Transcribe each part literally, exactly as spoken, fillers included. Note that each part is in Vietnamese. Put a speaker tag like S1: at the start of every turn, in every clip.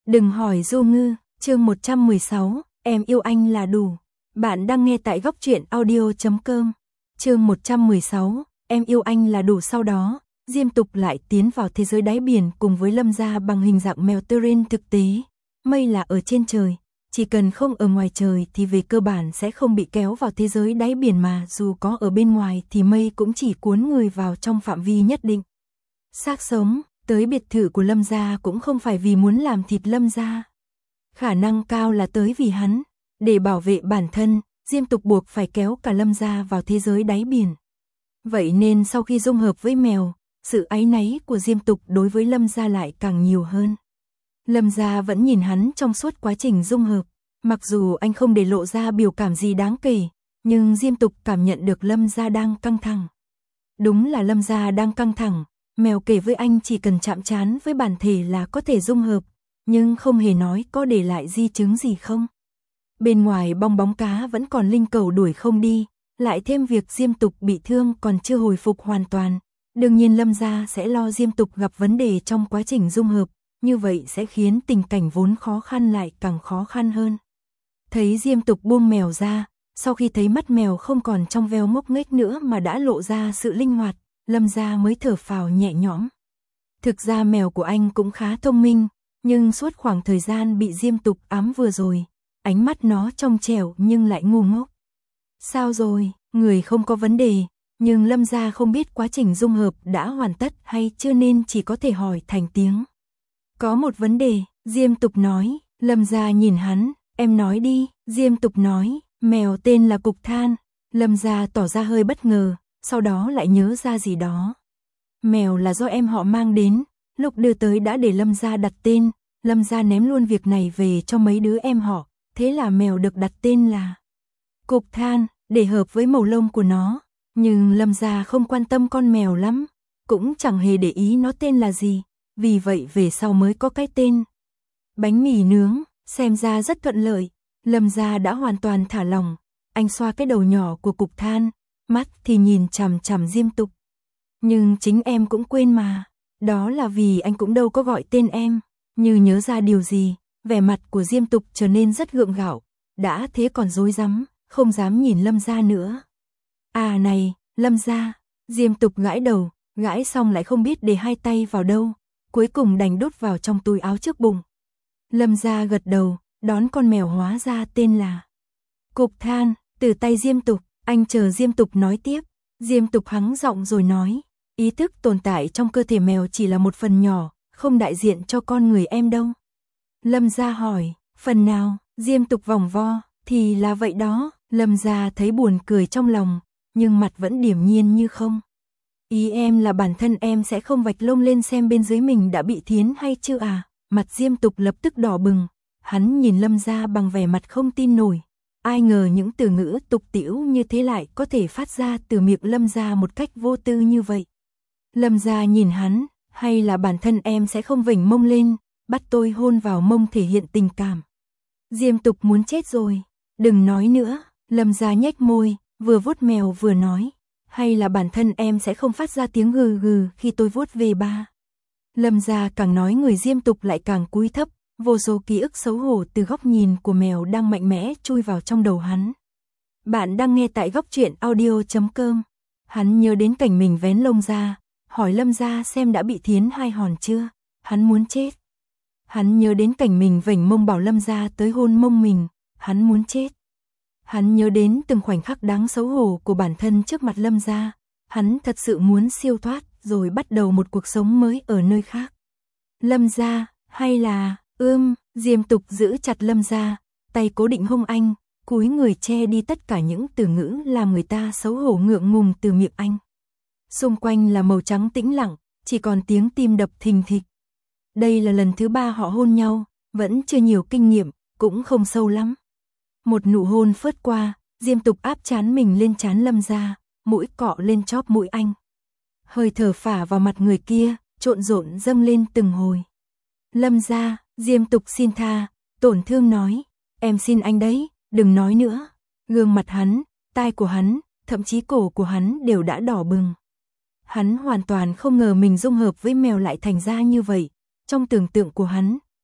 S1: Đừng hỏi Du Ngư, chương một trăm mười sáu, em yêu anh là đủ. Bạn đang nghe tại góc truyện audio chấm com. Chương một trăm mười sáu, em yêu anh là đủ. Sau đó, Diêm Tục lại tiến vào thế giới đáy biển cùng với Lâm Gia bằng hình dạng mèo terrain thực tế. Mây là ở trên trời, chỉ cần không ở ngoài trời thì về cơ bản sẽ không bị kéo vào thế giới đáy biển, mà dù có ở bên ngoài thì mây cũng chỉ cuốn người vào trong phạm vi nhất định. Xác sống tới biệt thự của Lâm Gia cũng không phải vì muốn làm thịt Lâm Gia. Khả năng cao là tới vì hắn. Để bảo vệ bản thân, Diêm Tục buộc phải kéo cả Lâm Gia vào thế giới đáy biển. Vậy nên sau khi dung hợp với mèo, sự áy náy của Diêm Tục đối với Lâm Gia lại càng nhiều hơn. Lâm Gia vẫn nhìn hắn trong suốt quá trình dung hợp. Mặc dù anh không để lộ ra biểu cảm gì đáng kể, nhưng Diêm Tục cảm nhận được Lâm Gia đang căng thẳng. Đúng là Lâm Gia đang căng thẳng. Mèo kể với anh chỉ cần chạm trán với bản thể là có thể dung hợp, nhưng không hề nói có để lại di chứng gì không. Bên ngoài bong bóng cá vẫn còn linh cầu đuổi không đi, lại thêm việc Diêm Tục bị thương còn chưa hồi phục hoàn toàn. Đương nhiên Lâm Gia sẽ lo Diêm Tục gặp vấn đề trong quá trình dung hợp, như vậy sẽ khiến tình cảnh vốn khó khăn lại càng khó khăn hơn. Thấy Diêm Tục buông mèo ra, sau khi thấy mắt mèo không còn trong veo ngốc nghếch nữa mà đã lộ ra sự linh hoạt, Lâm Gia mới thở phào nhẹ nhõm. Thực ra mèo của anh cũng khá thông minh, nhưng suốt khoảng thời gian bị Diêm Tục ám vừa rồi, ánh mắt nó trong trẻo nhưng lại ngu ngốc. Sao rồi, người không có vấn đề, nhưng Lâm Gia không biết quá trình dung hợp đã hoàn tất hay chưa nên chỉ có thể hỏi thành tiếng. Có một vấn đề, Diêm Tục nói. Lâm Gia nhìn hắn, em nói đi. Diêm Tục nói, mèo tên là Cục Than. Lâm Gia tỏ ra hơi bất ngờ, sau đó lại nhớ ra gì đó. Mèo là do em họ mang đến, lúc đưa tới đã để Lâm Gia đặt tên. Lâm Gia ném luôn việc này về cho mấy đứa em họ, thế là mèo được đặt tên là Cục Than, để hợp với màu lông của nó. Nhưng Lâm Gia không quan tâm con mèo lắm, cũng chẳng hề để ý nó tên là gì, vì vậy về sau mới có cái tên bánh mì nướng. Xem ra rất thuận lợi. Lâm Gia đã hoàn toàn thả lỏng. Anh xoa cái đầu nhỏ của Cục Than, mắt thì nhìn chằm chằm Diêm Tục. Nhưng chính em cũng quên mà. Đó là vì anh cũng đâu có gọi tên em. Như nhớ ra điều gì, vẻ mặt của Diêm Tục trở nên rất gượng gạo. Đã thế còn rối rắm, không dám nhìn Lâm Gia nữa. À này, Lâm Gia. Diêm Tục gãi đầu, gãi xong lại không biết để hai tay vào đâu, cuối cùng đành đút vào trong túi áo trước bụng. Lâm Gia gật đầu, đón con mèo hóa ra tên là Cục Than, từ tay Diêm Tục. Anh chờ Diêm Tục nói tiếp. Diêm Tục hắng giọng rồi nói, ý thức tồn tại trong cơ thể mèo chỉ là một phần nhỏ, không đại diện cho con người em đâu. Lâm Gia hỏi, phần nào? Diêm Tục vòng vo, thì là vậy đó. Lâm Gia thấy buồn cười trong lòng, nhưng mặt vẫn điềm nhiên như không. Ý em là bản thân em sẽ không vạch lông lên xem bên dưới mình đã bị thiến hay chưa à? Mặt Diêm Tục lập tức đỏ bừng, hắn nhìn Lâm Gia bằng vẻ mặt không tin nổi. Ai ngờ những từ ngữ tục tĩu như thế lại có thể phát ra từ miệng Lâm Gia một cách vô tư như vậy. Lâm Gia nhìn hắn, hay là bản thân em sẽ không vểnh mông lên, bắt tôi hôn vào mông thể hiện tình cảm. Diêm Tục muốn chết rồi, đừng nói nữa. Lâm Gia nhếch môi, vừa vuốt mèo vừa nói, hay là bản thân em sẽ không phát ra tiếng gừ gừ khi tôi vuốt về ba. Lâm Gia càng nói người Diêm Tục lại càng cúi thấp, vô số ký ức xấu hổ từ góc nhìn của mèo đang mạnh mẽ chui vào trong đầu hắn. Bạn đang nghe tại góc truyện audio chấm com. Hắn nhớ đến cảnh mình vén lông ra, hỏi Lâm Gia xem đã bị thiến hai hòn chưa, hắn muốn chết. Hắn nhớ đến cảnh mình vểnh mông bảo Lâm Gia tới hôn mông mình, hắn muốn chết. Hắn nhớ đến từng khoảnh khắc đáng xấu hổ của bản thân trước mặt Lâm Gia, hắn thật sự muốn siêu thoát rồi bắt đầu một cuộc sống mới ở nơi khác. Lâm Gia, hay là, ưm, Diêm Tục giữ chặt Lâm Gia, tay cố định hông anh, cúi người che đi tất cả những từ ngữ làm người ta xấu hổ ngượng ngùng từ miệng anh. Xung quanh là màu trắng tĩnh lặng, chỉ còn tiếng tim đập thình thịch. Đây là lần thứ ba họ hôn nhau, vẫn chưa nhiều kinh nghiệm, cũng không sâu lắm. Một nụ hôn phớt qua, Diêm Tục áp trán mình lên trán Lâm Gia, mũi cọ lên chóp mũi anh. Hơi thở phả vào mặt người kia, trộn rộn dâng lên từng hồi. Lâm Gia, Diêm Tục xin tha, tổn thương nói, em xin anh đấy, đừng nói nữa. Gương mặt hắn, tai của hắn, thậm chí cổ của hắn đều đã đỏ bừng. Hắn hoàn toàn không ngờ mình dung hợp với mèo lại thành ra như vậy. Trong tưởng tượng của hắn,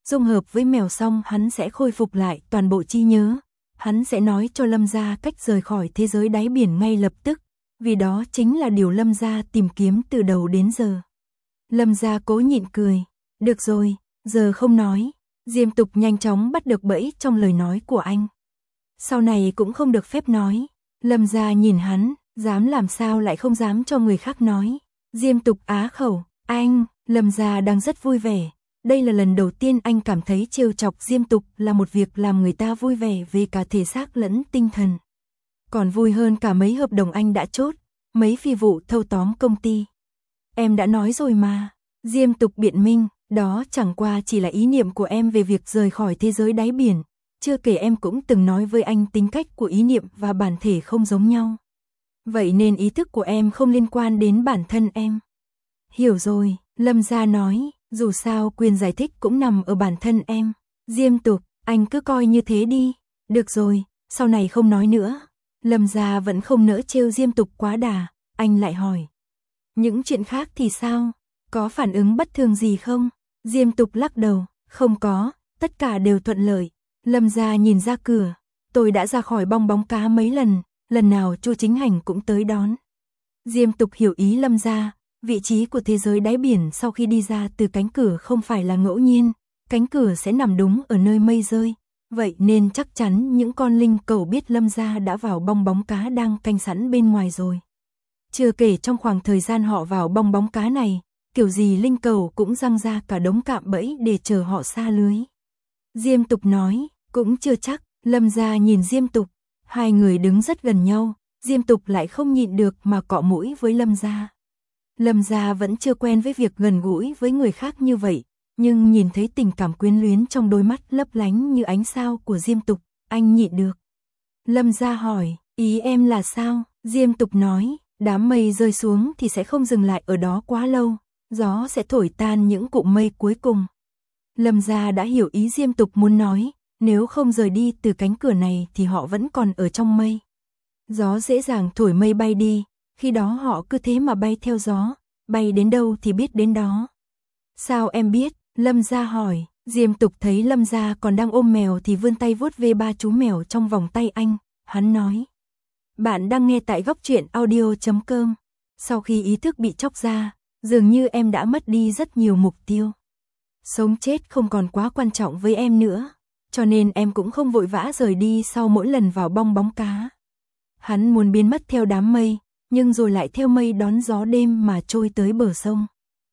S1: dung hợp với mèo xong hắn sẽ khôi phục lại toàn bộ trí nhớ. Hắn sẽ nói cho Lâm gia cách rời khỏi thế giới đáy biển ngay lập tức, vì đó chính là điều Lâm gia tìm kiếm từ đầu đến giờ. Lâm gia cố nhịn cười, được rồi, giờ không nói. Diêm Tục nhanh chóng bắt được bẫy trong lời nói của anh. Sau này cũng không được phép nói. Lâm gia nhìn hắn, dám làm sao lại không dám cho người khác nói. Diêm Tục á khẩu, anh, Lâm gia đang rất vui vẻ. Đây là lần đầu tiên anh cảm thấy trêu chọc Diêm Tục là một việc làm người ta vui vẻ về cả thể xác lẫn tinh thần. Còn vui hơn cả mấy hợp đồng anh đã chốt, mấy phi vụ thâu tóm công ty. Em đã nói rồi mà. Diêm Tục biện minh, đó chẳng qua chỉ là ý niệm của em về việc rời khỏi thế giới đáy biển. Chưa kể em cũng từng nói với anh tính cách của ý niệm và bản thể không giống nhau. Vậy nên ý thức của em không liên quan đến bản thân em. Hiểu rồi, Lâm gia nói, dù sao quyền giải thích cũng nằm ở bản thân em. Diêm Tục, anh cứ coi như thế đi. Được rồi, sau này không nói nữa. Lâm gia vẫn không nỡ trêu Diêm Tục quá đà, anh lại hỏi. Những chuyện khác thì sao? Có phản ứng bất thường gì không? Diêm Tục lắc đầu, không có, tất cả đều thuận lợi. Lâm gia nhìn ra cửa, tôi đã ra khỏi bong bóng cá mấy lần, lần nào Chu Chính Hành cũng tới đón. Diêm Tục hiểu ý Lâm gia, vị trí của thế giới đáy biển sau khi đi ra từ cánh cửa không phải là ngẫu nhiên, cánh cửa sẽ nằm đúng ở nơi mây rơi. Vậy nên chắc chắn những con linh cẩu biết Lâm gia đã vào bong bóng cá đang canh sẵn bên ngoài rồi. Chưa kể trong khoảng thời gian họ vào bong bóng cá này, kiểu gì linh cẩu cũng răng ra cả đống cạm bẫy để chờ họ sa lưới. Diêm Tục nói, cũng chưa chắc. Lâm gia nhìn Diêm Tục, hai người đứng rất gần nhau, Diêm Tục lại không nhịn được mà cọ mũi với Lâm gia. Lâm gia vẫn chưa quen với việc gần gũi với người khác như vậy, nhưng nhìn thấy tình cảm quyến luyến trong đôi mắt lấp lánh như ánh sao của Diêm Tục, anh nhịn được. Lâm gia hỏi, ý em là sao? Diêm Tục nói, đám mây rơi xuống thì sẽ không dừng lại ở đó quá lâu, gió sẽ thổi tan những cụm mây cuối cùng. Lâm gia đã hiểu ý Diêm Tục muốn nói, nếu không rời đi từ cánh cửa này thì họ vẫn còn ở trong mây. Gió dễ dàng thổi mây bay đi, khi đó họ cứ thế mà bay theo gió, bay đến đâu thì biết đến đó. Sao em biết? Lâm gia hỏi. Diêm Tục thấy Lâm gia còn đang ôm mèo thì vươn tay vuốt ve ba chú mèo trong vòng tay anh, hắn nói. Bạn đang nghe tại góc truyện audio chấm com. Sau khi ý thức bị chóc ra, dường như em đã mất đi rất nhiều mục tiêu. Sống chết không còn quá quan trọng với em nữa, cho nên em cũng không vội vã rời đi sau mỗi lần vào bong bóng cá. Hắn muốn biến mất theo đám mây, nhưng rồi lại theo mây đón gió đêm mà trôi tới bờ sông.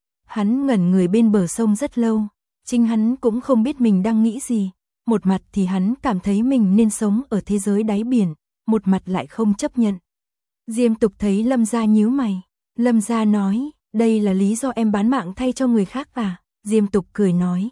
S1: Hắn ngẩn người bên bờ sông rất lâu, chính hắn cũng không biết mình đang nghĩ gì. Một mặt thì hắn cảm thấy mình nên sống ở thế giới đáy biển, một mặt lại không chấp nhận. Diêm Tục thấy Lâm gia nhíu mày. Lâm gia nói, đây là lý do em bán mạng thay cho người khác à? Diêm Tục cười nói.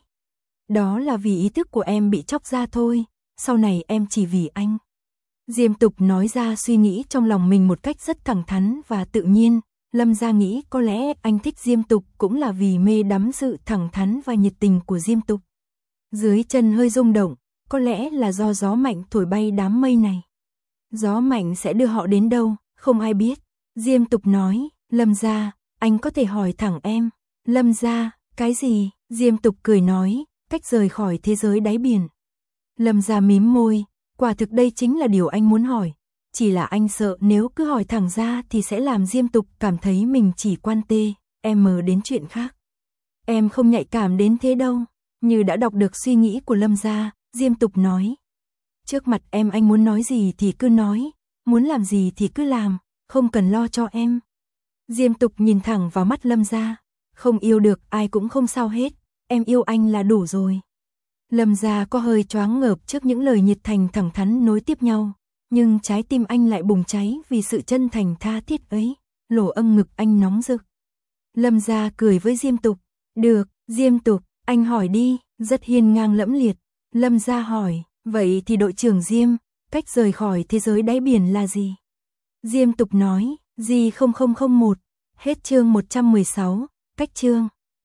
S1: Đó là vì ý thức của em bị chóc ra thôi, sau này em chỉ vì anh. Diêm Tục nói ra suy nghĩ trong lòng mình một cách rất thẳng thắn và tự nhiên. Lâm gia nghĩ có lẽ anh thích Diêm Tục cũng là vì mê đắm sự thẳng thắn và nhiệt tình của Diêm Tục. Dưới chân hơi rung động, có lẽ là do gió mạnh thổi bay đám mây này. Gió mạnh sẽ đưa họ đến đâu, không ai biết. Diêm Tục nói, Lâm gia, anh có thể hỏi thẳng em. Lâm gia, cái gì? Diêm Tục cười nói, cách rời khỏi thế giới đáy biển. Lâm gia mím môi, quả thực đây chính là điều anh muốn hỏi. Chỉ là anh sợ nếu cứ hỏi thẳng ra thì sẽ làm Diêm Tục cảm thấy mình chỉ quan tê, em mờ đến chuyện khác. Em không nhạy cảm đến thế đâu. Như đã đọc được suy nghĩ của Lâm gia, Diêm Tục nói. Trước mặt em anh muốn nói gì thì cứ nói, muốn làm gì thì cứ làm, không cần lo cho em. Diêm Tục nhìn thẳng vào mắt Lâm gia. Không yêu được ai cũng không sao hết, em yêu anh là đủ rồi. Lâm gia có hơi choáng ngợp trước những lời nhiệt thành thẳng thắn nối tiếp nhau, nhưng trái tim anh lại bùng cháy vì sự chân thành tha thiết ấy, lỗ âm ngực anh nóng rực. Lâm gia cười với Diêm Tục, được, Diêm Tục, anh hỏi đi, rất hiên ngang lẫm liệt. Lâm gia hỏi, vậy thì đội trưởng Diêm, cách rời khỏi thế giới đáy biển là gì? Diêm Tục nói, G không không không một, hết chương một trăm mười sáu, cách chương.